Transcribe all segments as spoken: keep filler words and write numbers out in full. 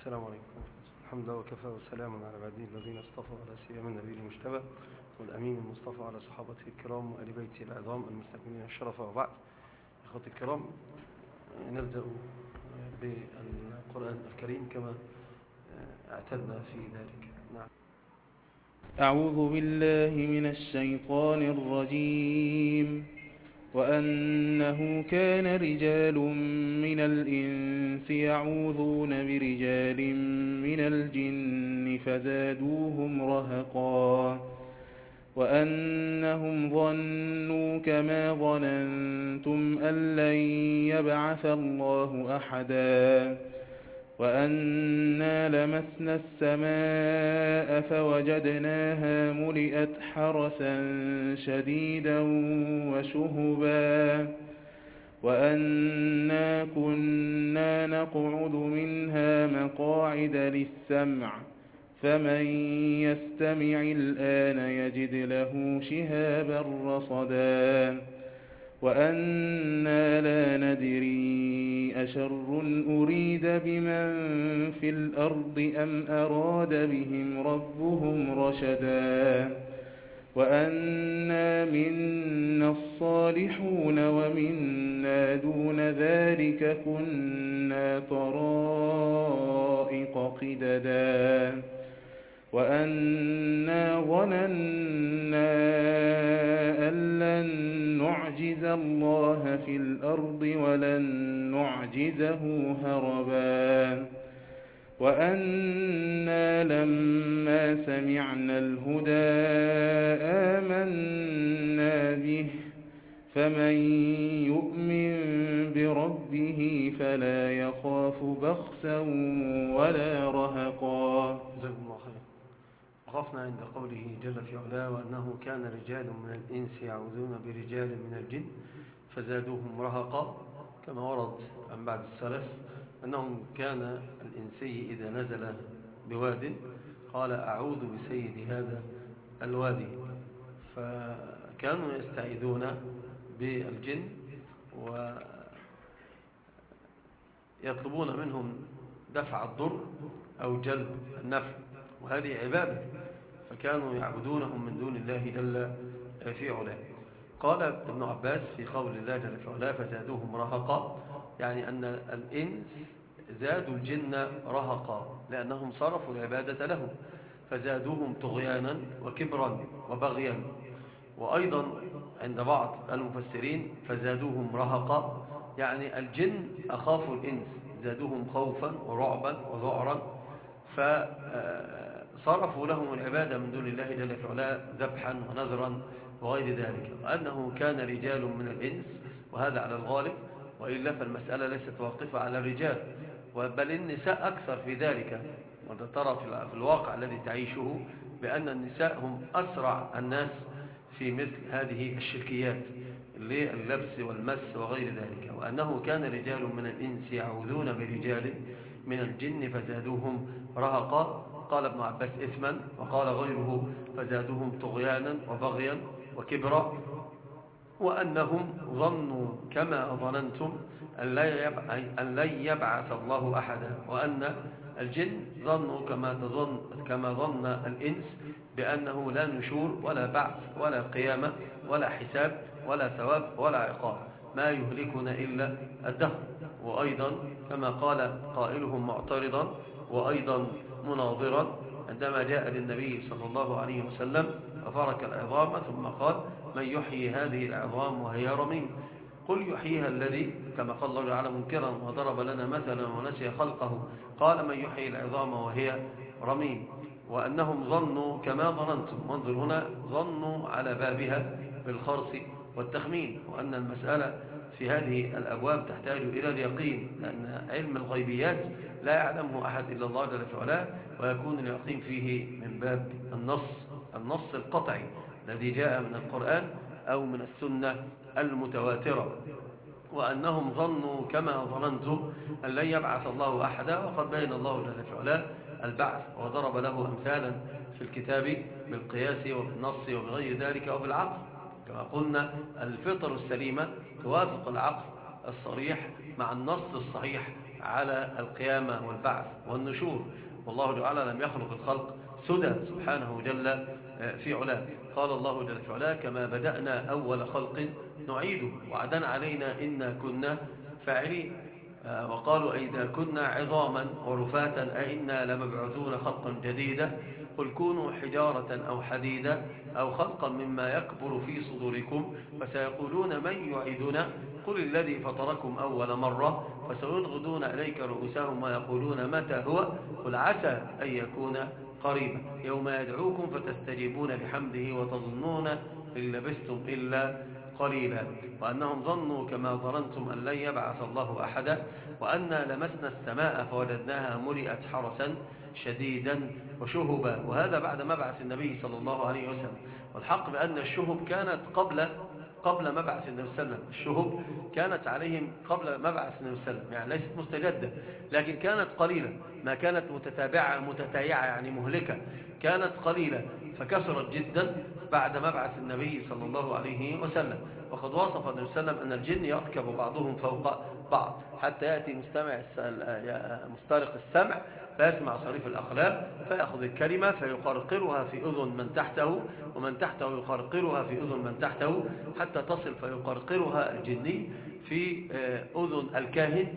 السلام عليكم. الحمد لله وكفى وسلام على عباده الذين اصطفى على سيما النبي المجتبى والأمين المصطفى على صحابته الكرام وآل بيته العظام المستكملين الشرف. وبعد، إخوتي الكرام، نبدأ بالقرآن الكريم كما اعتدنا في ذلك. نعم. أعوذ بالله من الشيطان الرجيم. وأنه كان رجال من الإنس يعوذون برجال من الجن فزادوهم رهقا وأنهم ظنوا كما ظننتم أن لن يبعث الله أحدا وأنا لمسنا السماء فوجدناها ملئت حرسا شديدا وشهبا وأنا كنا نقعد منها مقاعد للسمع فمن يستمع الآن يجد له شهابا رصدا وأنا لا ندري أشر أريد بمن في الأرض أم أراد بهم ربهم رشدا وأنا منا الصالحون ومنا دون ذلك كنا طرائق قددا وأنا ظننا أن لن نعجز الله في الأرض ولن نعجزه هربا وأنا لما سمعنا الهدى آمنا به فمن يؤمن بربه فلا يخاف بخسا ولا رهقا. جزاكم الله خير. وقفنا عند قوله جل في علاه: وأنه كان رجال من الإنس يعوذون برجال من الجن فزادوهم رهقا، كما ورد عن بعض السلف أنهم كان الإنسي إذا نزل بواد قال: أعوذ بسيد هذا الوادي، فكانوا يستعيذون بالجن ويطلبون منهم دفع الضر أو جلب النفع، وهذه عبادة، فكانوا يعبدونهم من دون الله جل في علاه. قال ابن عباس في قول الله جل في علاه: فزادوهم رهقا، يعني أن الإنس زادوا الجن رهقا لأنهم صرفوا العبادة لهم، فزادوهم طغيانا وكبرا وبغيا. وأيضا عند بعض المفسرين فزادوهم رهقا يعني الجن أخافوا الإنس، زادوهم خوفا ورعبا وذعرا، فصرفوا لهم العبادة من دون الله جل في علاه ذبحا ونذرا وغير ذلك. وأنه كان رجال من الإنس، وهذا على الغالب، وإلا فالمسألة ليست واقفة على الرجال، بل النساء أكثر في ذلك. وأنت ترى في الواقع الذي تعيشه بأن النساء هم أسرع الناس في مثل هذه الشركيات لللبس والمس وغير ذلك. وأنه كان رجال من الإنس يعوذون برجال من الجن فزادوهم رهقا. قال ابن عباس إثما، وقال غيره فزادوهم طغيانا وبغيا وكبرا. وأنهم ظنوا كما ظننتم أن لن يبعث الله أحدا، وأن الجن ظنوا كما تظن كما ظن الإنس بأنه لا نشور ولا بعث ولا قيامة ولا حساب ولا ثواب ولا عقاب، ما يهلكنا إلا الدهر. وأيضا كما قال قائلهم معترضا وأيضا مناظرا عندما جاء للنبي صلى الله عليه وسلم ففرك العظام ثم قال: من يحيي هذه العظام وهي رميم؟ قل يحييها الذي، كما قال الله تعالى منكرا وضرب لنا مثلا ونسي خلقه، قال: من يحيي العظام وهي رميم. وأنهم ظنوا كما ظننتم، وانظر هنا، ظنوا على بابها بالخرص والتخمين، وأن المسألة في هذه الأبواب تحتاج إلى اليقين، لأن علم الغيبيات لا يعلمه أحد إلا الله جل في علاه، ويكون اليقين فيه من باب النص النص القطعي الذي جاء من القرآن أو من السنة المتواترة. وأنهم ظنوا كما ظننتم أن لن يبعث الله أحدا، وقد بين الله جل في علاه البعث وضرب له أمثالا في الكتاب بالقياس وبالنص وبغير ذلك وبالعقل. كما قلنا الفطر السليمة توافق العقل الصريح مع النص الصحيح على القيامة والبعث والنشور، والله تعالى لم يخلق الخلق سدى سبحانه جل في علاه. قال الله جل في علاه: كما بدأنا أول خلق نعيده وعدا علينا إنا كنا فاعلين. وقالوا: أئذا كنا عظاما ورفاتا أئنا لمبعوثون خلقا جديدا قل كونوا حجارة أو حديدا أو خلقا مما يكبر في صدوركم فسيقولون من يعيدنا قل الذي فطركم أول مرة فسينغضون إليك رؤوسهم ويقولون متى هو قل عسى أن يكون قريبا يوم يدعوكم فتستجيبون بحمده وتظنون إن لبثتم إلا قليلا وأنهم ظنوا كما ظننتم أن لن يبعث الله أحدا وأنا لمسنا السماء فوجدناها ملئت حرسا شديدا وشهبا. وهذا بعد مبعث النبي صلى الله عليه وسلم. والحق بأن الشهب كانت قبل قبل مبعث النبي صلى الله عليه وسلم. الشهب كانت عليهم قبل مبعث النبي صلى الله عليه وسلم، يعني ليست مستجدة لكن كانت قليلة، ما كانت متتابعة متتايعة يعني مهلكة، كانت قليلة فكثرت جدا بعد مبعث النبي صلى الله عليه وسلم. وقد وصف النبي صلى الله عليه وسلم أن الجن يركب بعضهم فوق بعض حتى يأتي مستمع مسترق السمع فيسمع صريف الأقلام فيأخذ الكلمة فيقرقرها في أذن من تحته ومن تحته يقرقرها في أذن من تحته حتى تصل فيقرقرها الجني في أذن الكاهن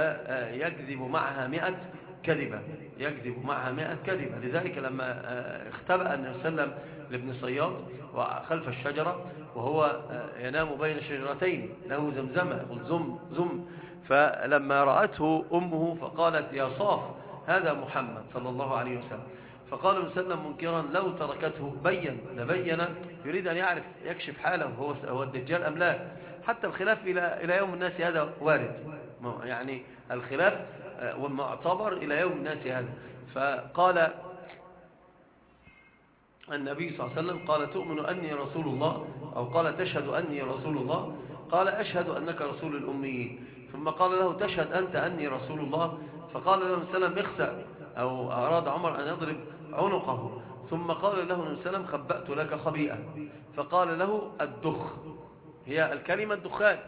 فيكذب معها مئة كذبة يكذب معها مئة كذبة. لذلك لما اختبأ النبي صلى الله عليه وسلم لابن صياد وخلف الشجرة وهو ينام بين شجرتين له زمزمة يقول زم زم، فلما رأته أمه فقالت يا صاف هذا محمد صلى الله عليه وسلم، فقال النبي صلى الله عليه وسلم منكرا لو تركته بين لبين، يريد أن يعرف يكشف حاله هو هو الدجال أم لا. حتى الخلاف إلى إلى يوم الناس هذا وارد، يعني الخلاف والمعتبر إلى يوم الناس هذا. فقال النبي صلى الله عليه وسلم قال تؤمن أني رسول الله أو قال تشهد أني رسول الله قال أشهد أنك رسول الأميين، ثم قال له تشهد أنت أني رسول الله فقال له النبي صلى الله عليه وسلم اخسأ أو أراد عمر أن يضرب عنقه، ثم قال له النبي صلى الله عليه وسلم خبأت لك خبيئة فقال له الدخ هي الكلمة الدخان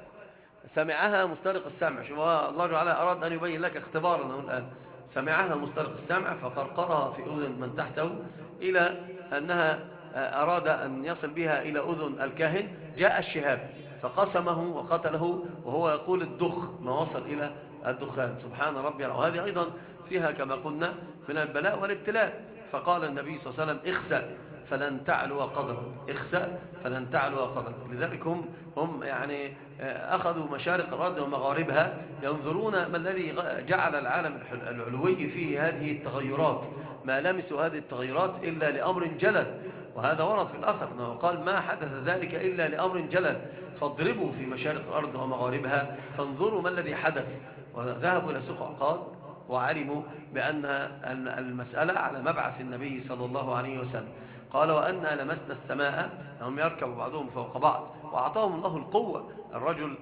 سمعها مسترق السمع. شوف الله تعالى أراد أن يبين لك اختبارا الآن، سمعها مسترق السمع فقرقرها في أذن من تحته إلى أنها أراد أن يصل بها إلى أذن الكاهن جاء الشهاب فقسمه وقتله وهو يقول الدخ ما وصل إلى الدخان. سبحان ربي. وهذه أيضا فيها كما قلنا من البلاء والابتلاء. فقال النبي صلى الله عليه وسلم اخسأ فلن تعلو قدرك اخسأ فلن تعلو قدرك. لذلك هم, هم يعني أخذوا مشارق الأرض ومغاربها ينظرون ما الذي جعل العالم العلوي فيه هذه التغيرات، ما لمسوا هذه التغيرات إلا لأمر جلل، وهذا ورد في الأثر أنه قال ما حدث ذلك إلا لأمر جلل فاضربوا في مشارق الأرض ومغاربها فانظروا ما الذي حدث. وذهبوا إلى سوق عقاد وعلموا بأن المسألة على مبعث النبي صلى الله عليه وسلم. قال وأنا لمسنا السماء هم يركب بعضهم فوق بعض وأعطاهم الله القوة. الرجل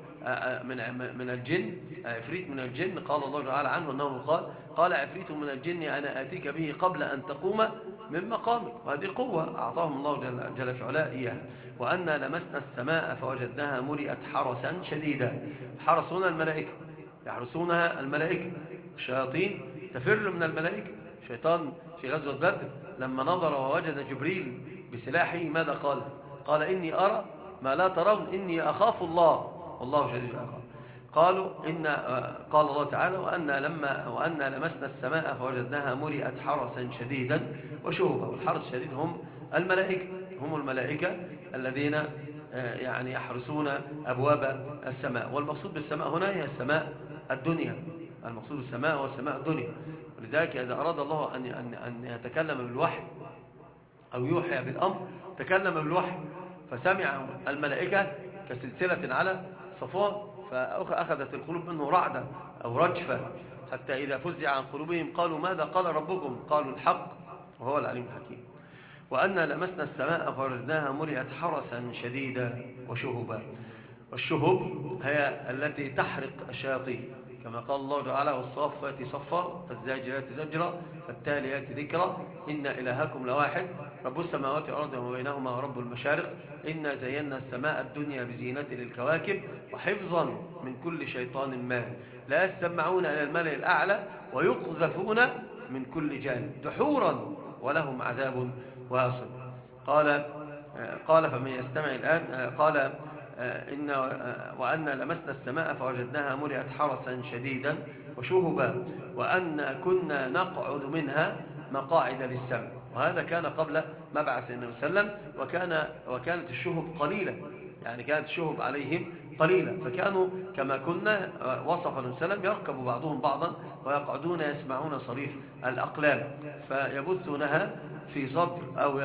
من من الجن عفريت من الجن قال الله تعالى عنه أنه قال قال عفريت من الجن أنا آتيك به قبل أن تقوم من مقامك، وهذه قوة أعطاهم الله جل, جل في علاه إياها. وأنا لمسنا السماء فوجدناها ملئت حرسا شديدا. الحرس هنا الملائكة يحرسونها الملائكة، الشياطين تفر من الملائكة. شيطان في غزوة بدر لما نظر ووجد جبريل بسلاحه ماذا قال؟ قال إني أرى ما لا ترون إني أخاف الله والله شديد العقاب. قالوا إن قال الله تعالى وأنا لما وأنا لمسنا السماء فوجدناها ملئت حرسا شديدا وشهبا. والحرس الشديد هم الملائكة هم الملائكة الذين يعني يحرسون أبواب السماء. والمقصود بالسماء هنا هي السماء الدنيا، المقصود بالسماء هو السماء الدنيا. ولذلك إذا أراد الله أن أن يتكلم بالوحي أو يوحي بالأمر تكلم بالوحي فسمع الملائكة كسلسلة على صفوان فأخذت القلوب منه رعدة أو رجفة حتى إذا فزع عن قلوبهم قالوا ماذا قال ربكم قالوا الحق وهو العليم الحكيم. وأنا لمسنا السماء فوجدناها ملئت حرسا شديدا وشهبا. والشهب هي التي تحرق الشياطين كما قال الله تعالى والصافات صفا فالزاجرات زجرا فالتاليات ذكرا إن إلهكم لواحد رب السماوات والأرض وما بينهما ورب المشارق إنا زينا السماء الدنيا بزينة للكواكب وحفظا من كل شيطان مارد لا يستمعون إلى الملأ الأعلى ويقذفون من كل جانب دحورا ولهم عذاب واصب. قال قال فمن يستمع الآن قال إن وأن لمسنا السماء فوجدناها ملئت حرسا شديدا وشهبا وأن كنا نقعد منها مقاعد للسمع. وهذا كان قبل مبعث النبي صلى الله عليه وسلم وكان وكانت الشهب قليلة يعني كانت الشهب عليهم قليلة فكانوا كما كنا وصف النبي صلى الله عليه وسلم يركب بعضهم بعضا ويقعدون يسمعون صريف الأقلام فيبثونها في صدر أو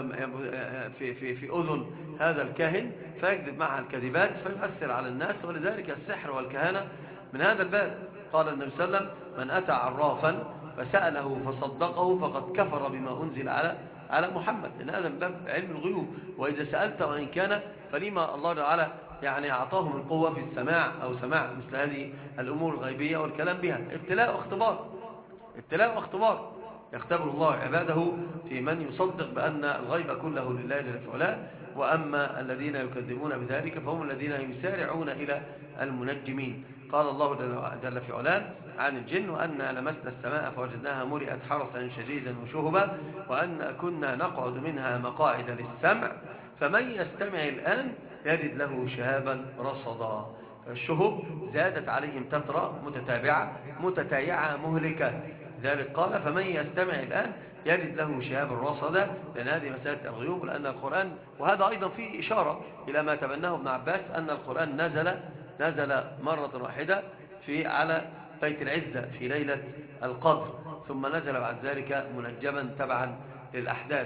في, في, في أذن هذا الكاهن فيكذب معها الكذبات فيؤثر على الناس. ولذلك السحر والكهانة من هذا الباب. قال النبي صلى الله عليه وسلم من أتى عرافا فسأله فصدقه فقد كفر بما أنزل على على محمد. إن هذا من باب علم الغيوب. وإذا سألت وإن كان فلما الله تعالى يعني أعطاهم القوة في السماع أو سماع مثل هذه الأمور الغيبية والكلام بها ابتلاء واختبار ابتلاء واختبار يختبر الله عباده في من يصدق بأن الغيب كله لله جل وعلا. وأما الذين يكذبون بذلك فهم الذين يسارعون إلى المنجمين. قال الله جل في علاه عن الجن وأن لمسنا السماء فوجدناها ملئت حرسا شديدا وشهبا وأن كنا نقعد منها مقاعد للسمع فمن يستمع الآن يجد له شهابا رصدا. الشهب زادت عليهم تترى متتابعة متتايعة مهلكة. ذلك قال فمن يستمع الآن يجد له شهابا رصدا لأن هذه مسألة الغيوب. لأن القرآن وهذا أيضا فيه إشارة إلى ما تبناه ابن عباس أن القرآن نزل نزل مرة واحدة في على بيت العزة في ليلة القدر ثم نزل بعد ذلك منجما تبعا للأحداث.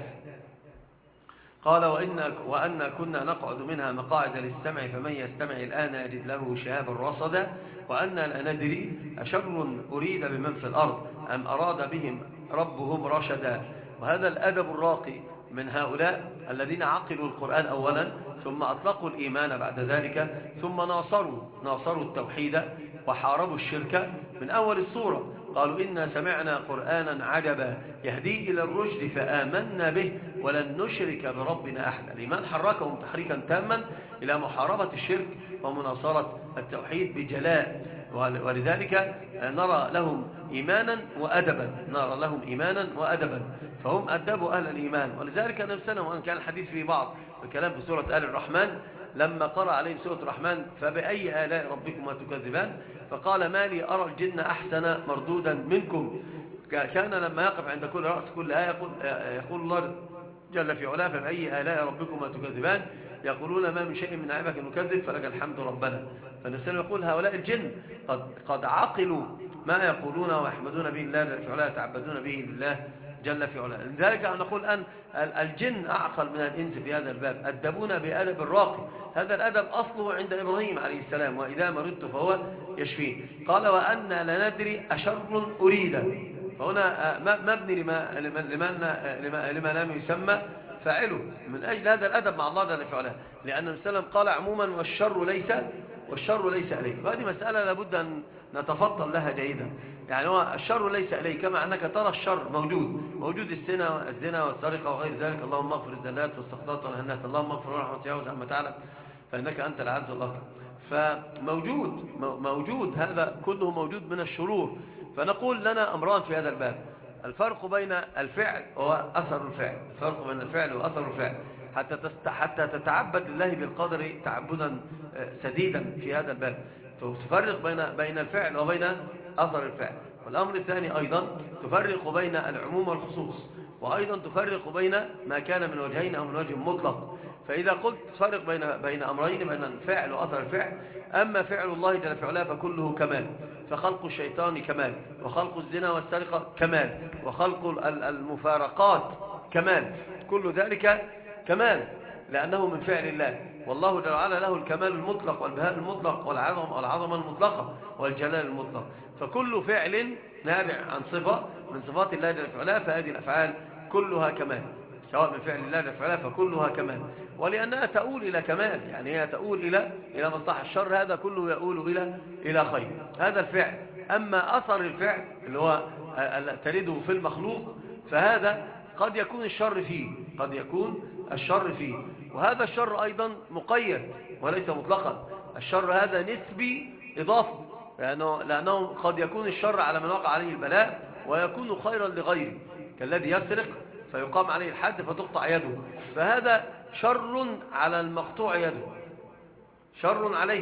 قال وإن, وأن كنا نقعد منها مقاعد للسمع فمن يستمع الآن يجد له شهابا رصدا وأن لا ندري أشر أريد بمن في الأرض أم أراد بهم ربهم رشدا. وهذا الأدب الراقي من هؤلاء الذين عقلوا القرآن أولا ثم أطلقوا الإيمان بعد ذلك ثم ناصروا ناصروا التوحيد وحاربوا الشرك من أول السورة. قالوا إنا سمعنا قرآنا عجبا يهدي إلى الرشد فآمنا به ولن نشرك بربنا أحدا. الإيمان حركهم تحريكا تاما إلى محاربة الشرك ومناصرة التوحيد بجلاء. ولذلك نرى لهم إيمانا وأدبا نرى لهم إيمانا وأدبا فهم أدبوا أهل الإيمان. ولذلك النبي صلى الله عليه وسلم كان الحديث في بعض الكلام في سورة آل الرحمن لما قرأ عليهم سورة الرحمن فبأي آلاء ربكما تكذبان فقال ما لي أرى الجن أحسن مردودا منكم. كان لما يقف عند كل رأس كل آية يقول, يقول الله جل في علاه فبأي آلاء ربكما تكذبان يقولون ما من شيء من نعمك نكذب فلك الحمد ربنا. فالنسان يقول هؤلاء الجن قد, قد عقلوا ما يقولون ويحمدون به الله جل في علاه يتعبدون به لله جل في علاه. لذلك نقول أن الجن أعقل من الإنس في هذا الباب أدبونا بأدب الراقي. هذا الأدب أصله عند إبراهيم عليه السلام وإذا مرضت فهو يشفين. قال وأن لا ندري أشر أريد فهنا مبني لما, لما, لما, لما لم يسمى فاعله من أجل هذا الأدب مع الله جل في علاه. لأن النبي صلى الله عليه وسلم قال عموما والشر ليس والشر ليس إليك. وهذه مسألة لابد أن نتفضل لها جيدا. يعني هو الشر ليس إليك كما أنك ترى الشر موجود موجود الزنا الزنا والسرقة وغير ذلك. اللهم اغفر الزلات والسخطات والهنات اللهم اغفر ورحمة وتجاوز عما تعلم فإنك أنت العز والأكرم. فموجود موجود هذا كله موجود من الشرور. فنقول لنا أمران في هذا الباب. الفرق بين الفعل وأثر الفعل الفرق بين الفعل وأثر الفعل حتى حتى تتعبد لله بالقدر تعبدا سديدا في هذا الباب. تفرق بين بين الفعل وبين أثر الفعل. والأمر الثاني أيضا تفرق بين العموم والخصوص وأيضا تفرق بين ما كان من وجهين أو من وجه مطلق. فإذا قلت تفرق بين بين أمرين بين الفعل وأثر الفعل أما فعل الله جل في علاه فكله كمال. فخلق الشيطان كمال وخلق الزنا والسرقة كمال وخلق المفارقات كمال. كل ذلك كمال لأنه من فعل الله. والله جل وعلا له الكمال المطلق والبهاء المطلق والعظم والعظمة المطلقة والجلال المطلق. فكل فعل نابع عن صفة من صفات الله جل وعلا فهذه الأفعال كلها كمال سواء من فعل الله جل وعلا فكلها كمال. ولأنها تؤول إلى كمال يعني هي تؤول إلى إلى مصلحة. الشر هذا كله يؤول إلى إلى خير. هذا الفعل أما أثر الفعل اللي هو ترده في المخلوق فهذا قد يكون الشر فيه قد يكون الشر فيه وهذا الشر أيضا مقيد وليس مطلقا. الشر هذا نسبي إضافي لأنه, لأنه قد يكون الشر على من وقع عليه البلاء ويكون خيرا لغيره كالذي يسرق فيقام عليه الحد فتقطع يده فهذا شر على المقطوع يده شر عليه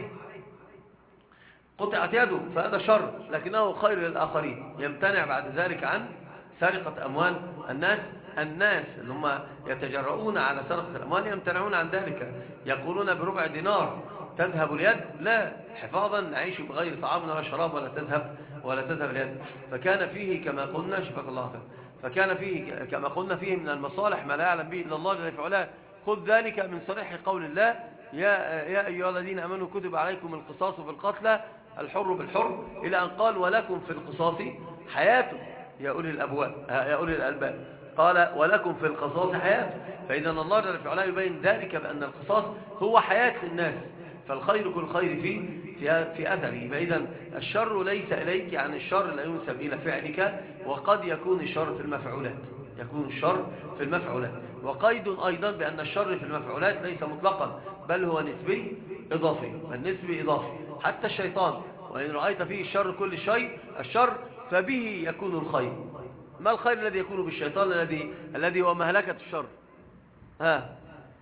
قطعت يده فهذا شر لكنه خير للآخرين يمتنع بعد ذلك عن سرقة أموال الناس الناس اللي هم يتجرؤون على سرقة الأموال يمتنعون عن ذلك يقولون بربع دينار تذهب اليد لا حفاظا نعيش بغير طعام ولا شراب ولا تذهب ولا تذهب اليد فكان فيه كما قلنا شفاك الله خير فكان فيه كما قلنا فيه من المصالح ما لا يعلم به إلا الله جل في علاه خذ ذلك من صريح قول الله يا, يا أيها الذين أمنوا كتب عليكم القصاص في القتلى الحر بالحر إلى أن قال ولكم في القصاص حياة يا أولي الأبواب يا أولي الألباب قال ولكم في القصاص حياة فإذا الله جل في علاه يبين ذلك بأن القصاص هو حياة للناس فالخير كل خير فيه في, في أثره فإذا الشر ليس إليك يعني الشر لا ينسب إلى فعلك وقد يكون الشر في المفعولات يكون الشر في المفعولات وقيد أيضا بأن الشر في المفعولات ليس مطلقا بل هو نسبي إضافي النسبي إضافي حتى الشيطان وإن رأيت فيه الشر كل شيء الشر فبه يكون الخير ما الخير الذي يكون بالشيطان الذي الذي هو مهلكة الشر ها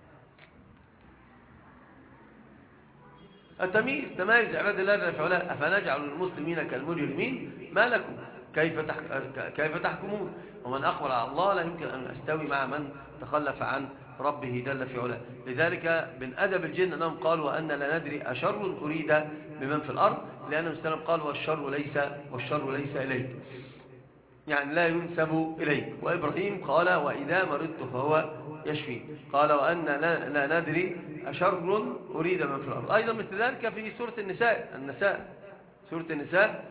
التمييز تمايز عباد الله جل في علاه أفنجعل المسلمين كالمجرمين ما لكم كيف كيف تحكمون ومن أقبل على الله لا يمكن أن أستوي مع من تخلف عن ربه جل في علاه لذلك من أدب الجن أنهم قالوا وأن لا ندري أشر أريد بمن في الأرض لأن السلام قال والشر ليس والشر ليس إليك يعني لا ينسب إليك وإبراهيم قال وإذا مرضت فهو يشفي قال وأن لا, لا ندري أشر أريد من في الأرض أيضا مثل ذلك في سورة النساء النساء سورة النساء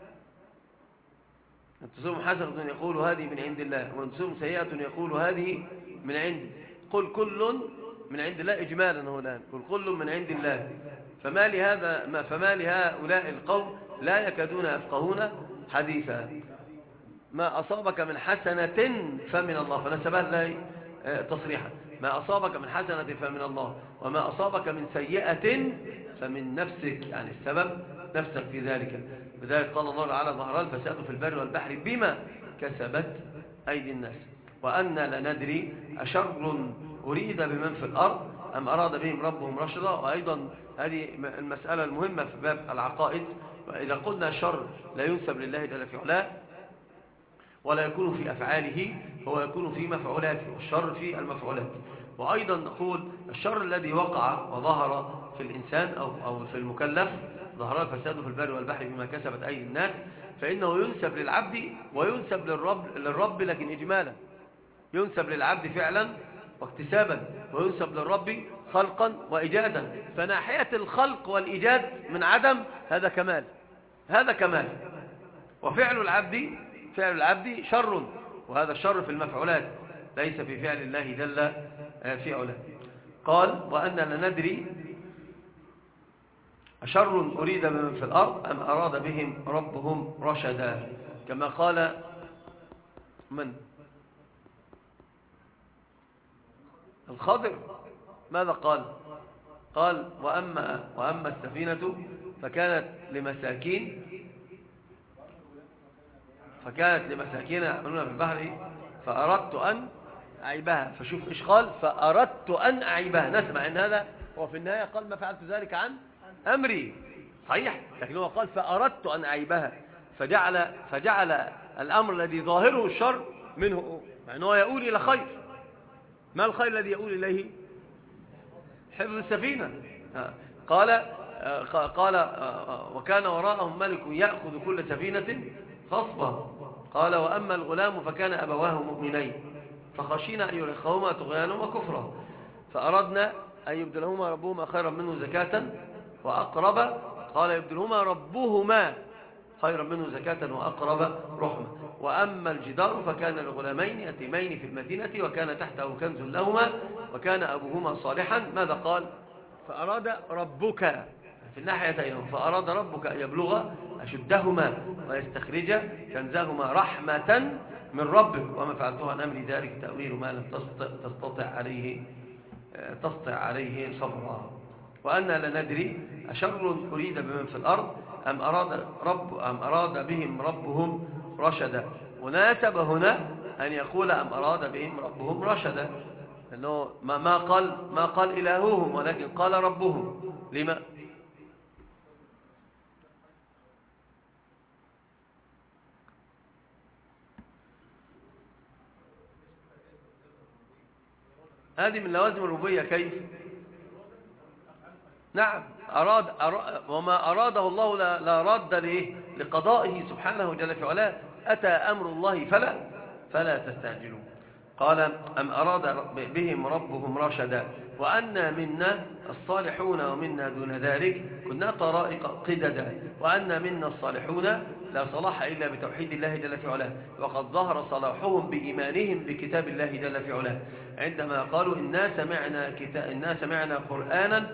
أن تصوم حسنة يقول هذه من عند الله وأن تصوم سيئة يقول هذه من عند قل كل من عند الله إجمالا هنا قل كل من عند الله فما لهذا ما فما لهؤلاء القوم لا يكادون يفقهون حديثا ما أصابك من حسنة فمن الله فنسبها لله تصريحا ما أصابك من حسنة فمن الله وما أصابك من سيئة فمن نفسك يعني السبب نفسك في ذلك بذلك قال الله تعالى ظهر الفساد في البر والبحر بما كسبت أيدي الناس وأن لندري أشر أريد بمن في الأرض أم أراد بهم ربهم رشدا وأيضا هذه المسألة المهمة في باب العقائد وإذا قلنا الشر لا ينسب لله جل في علاه ولا يكون في أفعاله هو يكون في مفعولاته والشر في المفعولات وأيضا نقول الشر الذي وقع وظهر في الإنسان أو, أو في المكلف ظهر الفساد في البر والبحر بما كسبت أيدي الناس فإنه ينسب للعبد وينسب للرب, للرب لكن إجمالا ينسب للعبد فعلا واكتسابا وينسب للرب خلقا وإيجادا فناحية الخلق والإيجاد من عدم هذا كمال هذا كمال وفعل العبد فعل العبد شر وهذا الشر في المفعولات ليس في فعل الله جل في علاه قال وأن لندري أشر أريد بمن في الأرض أم أراد بهم ربهم رشدا كما قال من الخضر ماذا قال قال وأما, وأما السفينة فكانت لمساكين فكانت لمساكين يعملون في البحر فأردت أن أعيبها فشوف إيش قال فأردت أن أعيبها نسمع إن هذا هو في النهاية قال ما فعلت ذلك عن أمري صحيح لكن هو قال فأردت أن أعيبها فجعل, فجعل الأمر الذي ظاهره الشر منه مع أنه يقول إلى خير ما الخير الذي يقول إليه حفظ السفينة قال قال وكان وراءهم ملك يأخذ كل سفينة غصبا قال وأما الغلام فكان أبواه مؤمنين فخشينا أن يرهقهما طغيانا وكفرا فأردنا أن يبدلهما ربهما خيرا منه زكاة وأقرب قال يبدلهما ربهما خيرا منه زكاة وأقرب رحمة وأما الجدار فكان لغلامين يتيمين في المدينة وكان تحته كنز لهما وكان أبوهما صالحا ماذا قال فأراد ربك في الناحيتين فأراد ربك أن يبلغ أشدهما ويستخرج كنزهما رحمة من ربك وما فعلته عن أمر ذلك تأويل ما لم تستطع عليه تستطع عليه صبرا. وأنا لا ندري أشر أريد بمن في الأرض أم أراد, رب أم أراد بهم ربهم رشدا. وناسب هنا أن يقول أم أراد بهم ربهم رشدا، لأنه ما قال ما قال إلههم ولكن قال ربهم. لما؟ هذه من لوازم الربوبية. كيف؟ نعم، أراد, أراد وما أراده الله لا, لا رد ليه لقضائه سبحانه جل في علاه. أتى أمر الله فلا فلا تستعجلوا. قال أم أراد بهم ربهم رشدا وأنا منا الصالحون ومنا دون ذلك كنا طرائق قددا وأنا منا الصالحون لا صلاح إلا بتوحيد الله جل في علاه. وقد ظهر صلاحهم بإيمانهم بكتاب الله جل في علاه عندما قالوا إنا سمعنا, كتاب إنا سمعنا قرآنا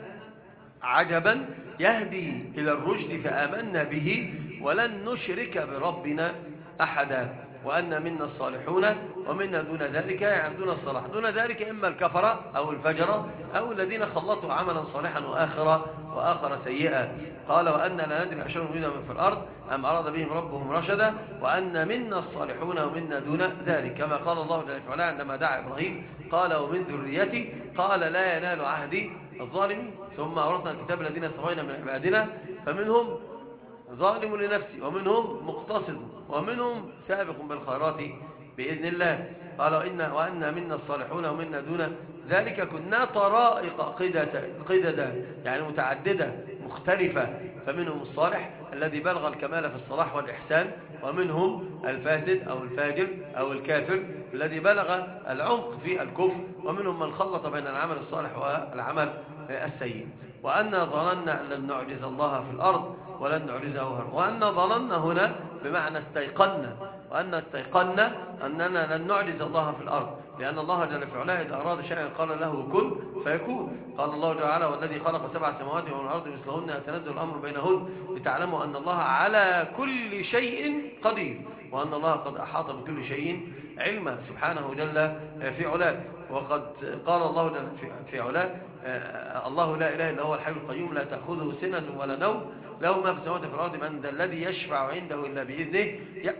عجبا يهدي إلى الرشد فآمنا به ولن نشرك بربنا أحدا. وأن منا الصالحون ومنا دون ذلك، يعني دون الصلاح، دون ذلك إما الكفرة أو الفجرة أو الذين خلطوا عملا صالحا وآخر وآخر سيئا. قال وأن لا ندري أشر منا من في الأرض أم أراد بهم ربهم رشدا وأن منا الصالحون ومنا دون ذلك، كما قال الله جل وعلا عندما دعا إبراهيم قال ومن ذريتي قال لا ينال عهدي الظالمين. ثم أورثنا الكتاب الذين اصطفينا من عبادنا فمنهم ظالم لنفسه ومنهم مقتصد ومنهم سابق بالخيرات بإذن الله. قال إن وأن منا الصالحون ومنا دون ذلك كنا طرائق قددا، يعني متعددة مختلفة. فمنهم الصالح الذي بلغ الكمال في الصلاح والإحسان، ومنهم الفاسد أو الفاجر أو الكافر الذي بلغ العمق في الكفر، ومنهم من خلط بين العمل الصالح والعمل السيء. وأن ظننا أن لن نعجز الله في الأرض ولن نعجزه هربا. وأن ظننا هنا بمعنى استيقنا، وأن استيقنا أننا لن نعجز الله في الأرض، لأن الله جل في علاه إذا أراد شيئا قال له كن فيكون. قال الله تعالى والذي خلق سبع سماوات ومن الأرض مثلهن يتنزل الأمر بينهن لتعلموا أن الله على كل شيء قدير وأن الله قد أحاط بكل شيء علما سبحانه جل في علاه. وقد قال الله جل في علاه الله لا إله إلا هو الحي القيوم لا تأخذه سنة ولا نوم له ما في السماوات وفي الأرض من ذا الذي يشفع عنده إلا بإذنه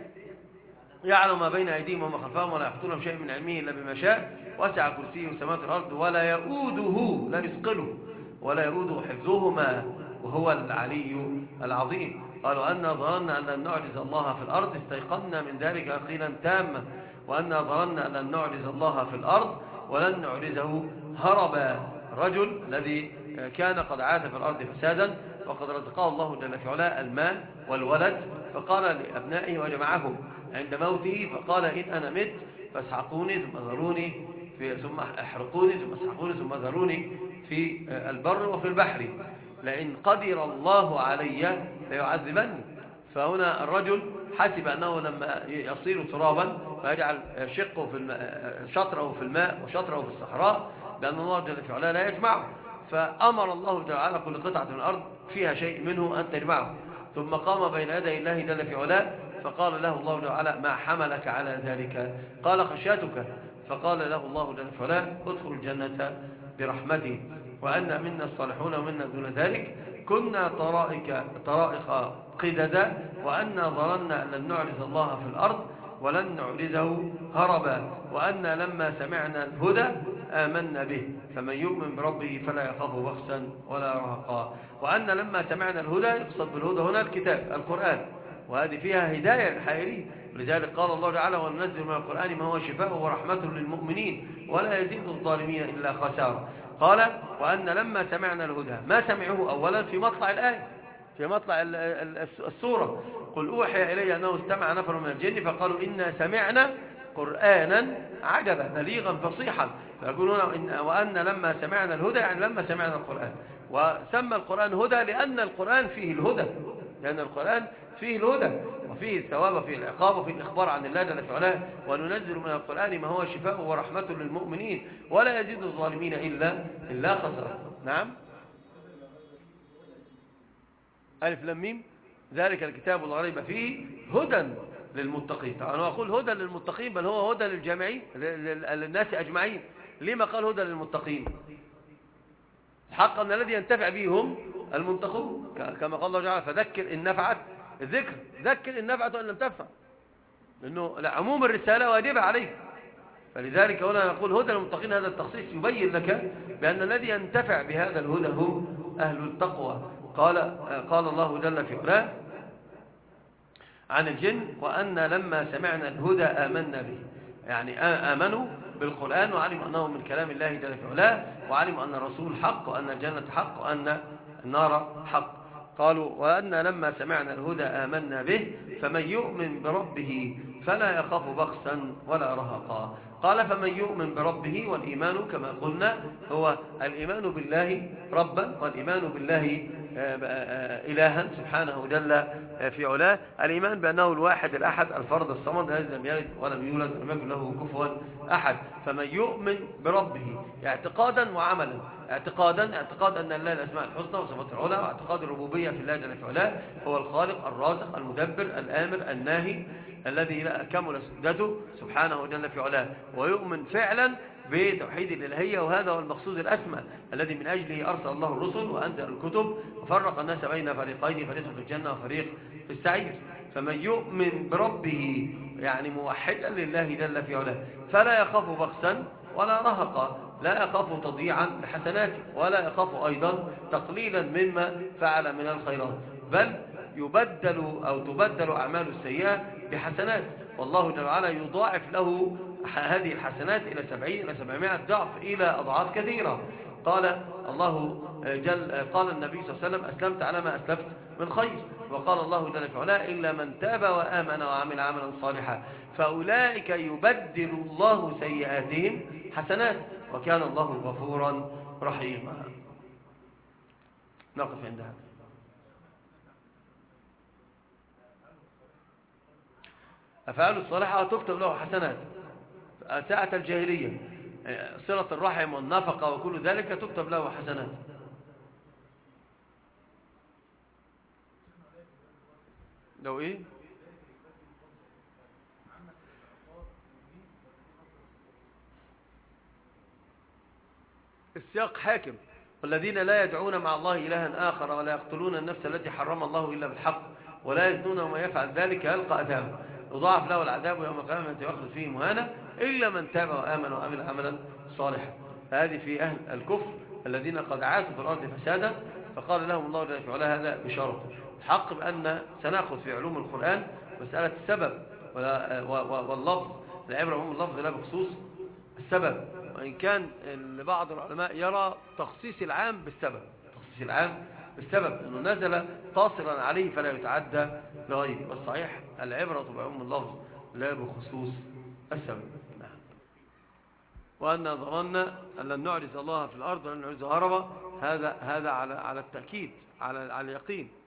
يعلم ما بين أيديهم وما خلفهم ولا يحيطون بشيء من علمه إلا بما شاء وسع كرسيه السماوات والأرض ولا يؤوده لا يثقله ولا يؤوده حفظهما وهو العلي العظيم. قالوا أن ظننا أن لن نعجز الله في الأرض استيقنا من ذلك يقينا تاما وأن ظننا أن لن نعجز الله في الأرض ولن نعجزه هربا. رجل الذي كان قد عاد في الأرض فسادا وقد رزقه الله جل في علاه المال والولد، فقال لأبنائه وجمعهم عند موته فقال إن أنا مت فاسحقوني ثم ذروني في ثم احرقوني ثم اسحقوني ثم ذروني في البر وفي البحر لئن قدر الله علي ليعذبني. فهنا الرجل حسب أنه لما يصير ترابا فيجعل شقه في الماء شطره في الماء وشطره في الصحراء لأن الله جل في علاه لا يجمعه، فأمر الله جل وعلا كل قطعة من الأرض فيها شيء منه أن تجمعه. ثم قام بين يدي الله جل في علاه فقال له الله جل وعلا ما حملك على ذلك؟ قال خشيتك. فقال له الله جل في علاه ادخل الجنة برحمتي وأن منا الصالحون ومنا دون ذلك كنا طرائق طرائق قددا وأن ظننا أن لن نعجز الله في الأرض ولن نعجزه هربا وأن لما سمعنا الهدى آمنا به فمن يؤمن بربه فلا يخاف بخسا ولا رهقا. وأن لما سمعنا الهدى يقصد بالهدى هنا الكتاب القرآن، وهذه فيها هداية للحائرين، ولذلك قال الله تعالى وننزل من القرآن ما هو شفاء ورحمة للمؤمنين ولا يزيد الظالمين إلا خسارة. قال وأن لما سمعنا الهدى ما سمعوه أولا في مطلع الآية في مطلع السورة قل أوحي إلي أنه استمع نفر من الجن فقالوا إنا سمعنا قرآنا عجبا بليغا فصيحا. فيقولون وأن لما سمعنا الهدى يعني لما سمعنا القرآن، وسمى القرآن هدى لأن القرآن فيه الهدى لأن القرآن فيه الهدى وفيه الثواب وفيه العقاب وفيه الإخبار عن الله جل في علاه. وننزل من القرآن ما هو شفاء ورحمة للمؤمنين ولا يزيد الظالمين إلا إلا خسارة. نعم ألف لام ميم ذلك الكتاب لا ريب فيه هدى للمتقين. طبعا هو أقول هدى للمتقين، بل هو هدى للجامعين للناس أجمعين. لما قال هدى للمتقين؟ حقا أن الذي ينتفع به هم المتقون، كما قال الله تعالى فذكر إن نفعت الذكر، ذكر إن نفعت وإن لم تنفع، لأنه عموم الرسالة واجبة عليه. فلذلك هنا نقول هدى للمتقين، هذا التخصيص يبين لك بأن الذي ينتفع بهذا الهدى هم أهل التقوى. قال قال الله جل في علاه عن الجن وأن لما سمعنا الهدى آمنا به، يعني آمنوا بالقرآن وعلموا أنه من كلام الله جل في علاه، وعلموا أن الرسول حق وأن الجنة حق وأن النار حق. قالوا وأن لما سمعنا الهدى آمنا به فمن يؤمن بربه فلا يخاف بخسا ولا رهقا. قال فمن يؤمن بربه، والإيمان كما قلنا هو الإيمان بالله ربا والإيمان بالله إلها سبحانه جل في علاه، الإيمان بأنه الواحد الأحد الفرد الصمد الذي لم يلد ولم يولد ولم يكن له كفوا أحد. فمن يؤمن بربه اعتقادا وعملا، اعتقادا اعتقاد أن الله الأسماء الحسنى وصفات العلى، واعتقاد الربوبية في الله جل في علاه هو الخالق الرازق المدبر الآمر الناهي الذي كمل سدته سبحانه جل في علاه، ويؤمن فعلا بتوحيد الإلهية، وهذا هو المقصود الأسمى الذي من أجله أرسل الله الرسل وأنزل الكتب وفرق الناس بين فريقين، فريق في الجنة وفريق في السعير. فمن يؤمن بربه يعني موحدا لله جل في علاه فلا يخاف بخسا ولا رهقا، لا يخاف تضييعا لحسناته ولا يخاف أيضا تقليلا مما فعل من الخيرات، بل يبدل أو تبدل أعمال السيئة بحسنات، والله جل وعلا يضاعف له هذه الحسنات إلى سبعين إلى سبعمائة ضعف إلى أضعاف كثيرة. قال الله جل قال النبي صلى الله عليه وسلم أسلمت على ما أسلفت من خير، وقال الله جل في علاه إلا من تاب وآمن وعمل عملا صالحا فأولئك يبدل الله سيئاتهم حسنات وكان الله غفورا رحيما. نقف عند هذا. أفعال الصالحة تكتب له حسنات ساعة الجاهلية، صلة الرحم والنفقة وكل ذلك تكتب له حسنات. لو إيه السياق حاكم والذين لا يدعون مع الله إلها آخر ولا يقتلون النفس التي حرم الله إلا بالحق ولا يزنون وما يفعل ذلك يلقى أثاما يضاعف له العذاب يوم القيامة يخلد فيه مهانا إلا من تاب وآمن وعمل عملا صالحا. هذه في أهل الكفر الذين قد عاشوا في الأرض فسادا، فقال لهم الله جل وعلا هذا بشرط الحق بأن سنأخذ في علوم القرآن مسألة السبب واللفظ، العبرة هم اللفظ لا بخصوص السبب، وإن كان بعض العلماء يرى تخصيص العام بالسبب، تخصيص العام بالسبب أنه نزل قاصرا عليه فلا يتعدى لغيره، والصحيح العبرة بعموم اللفظ لا بخصوص السبب. نعم. وأن ظننا أن لن نعجز الله في الأرض ولن نعجزه هربا، هذا هذا على على التأكيد على على اليقين.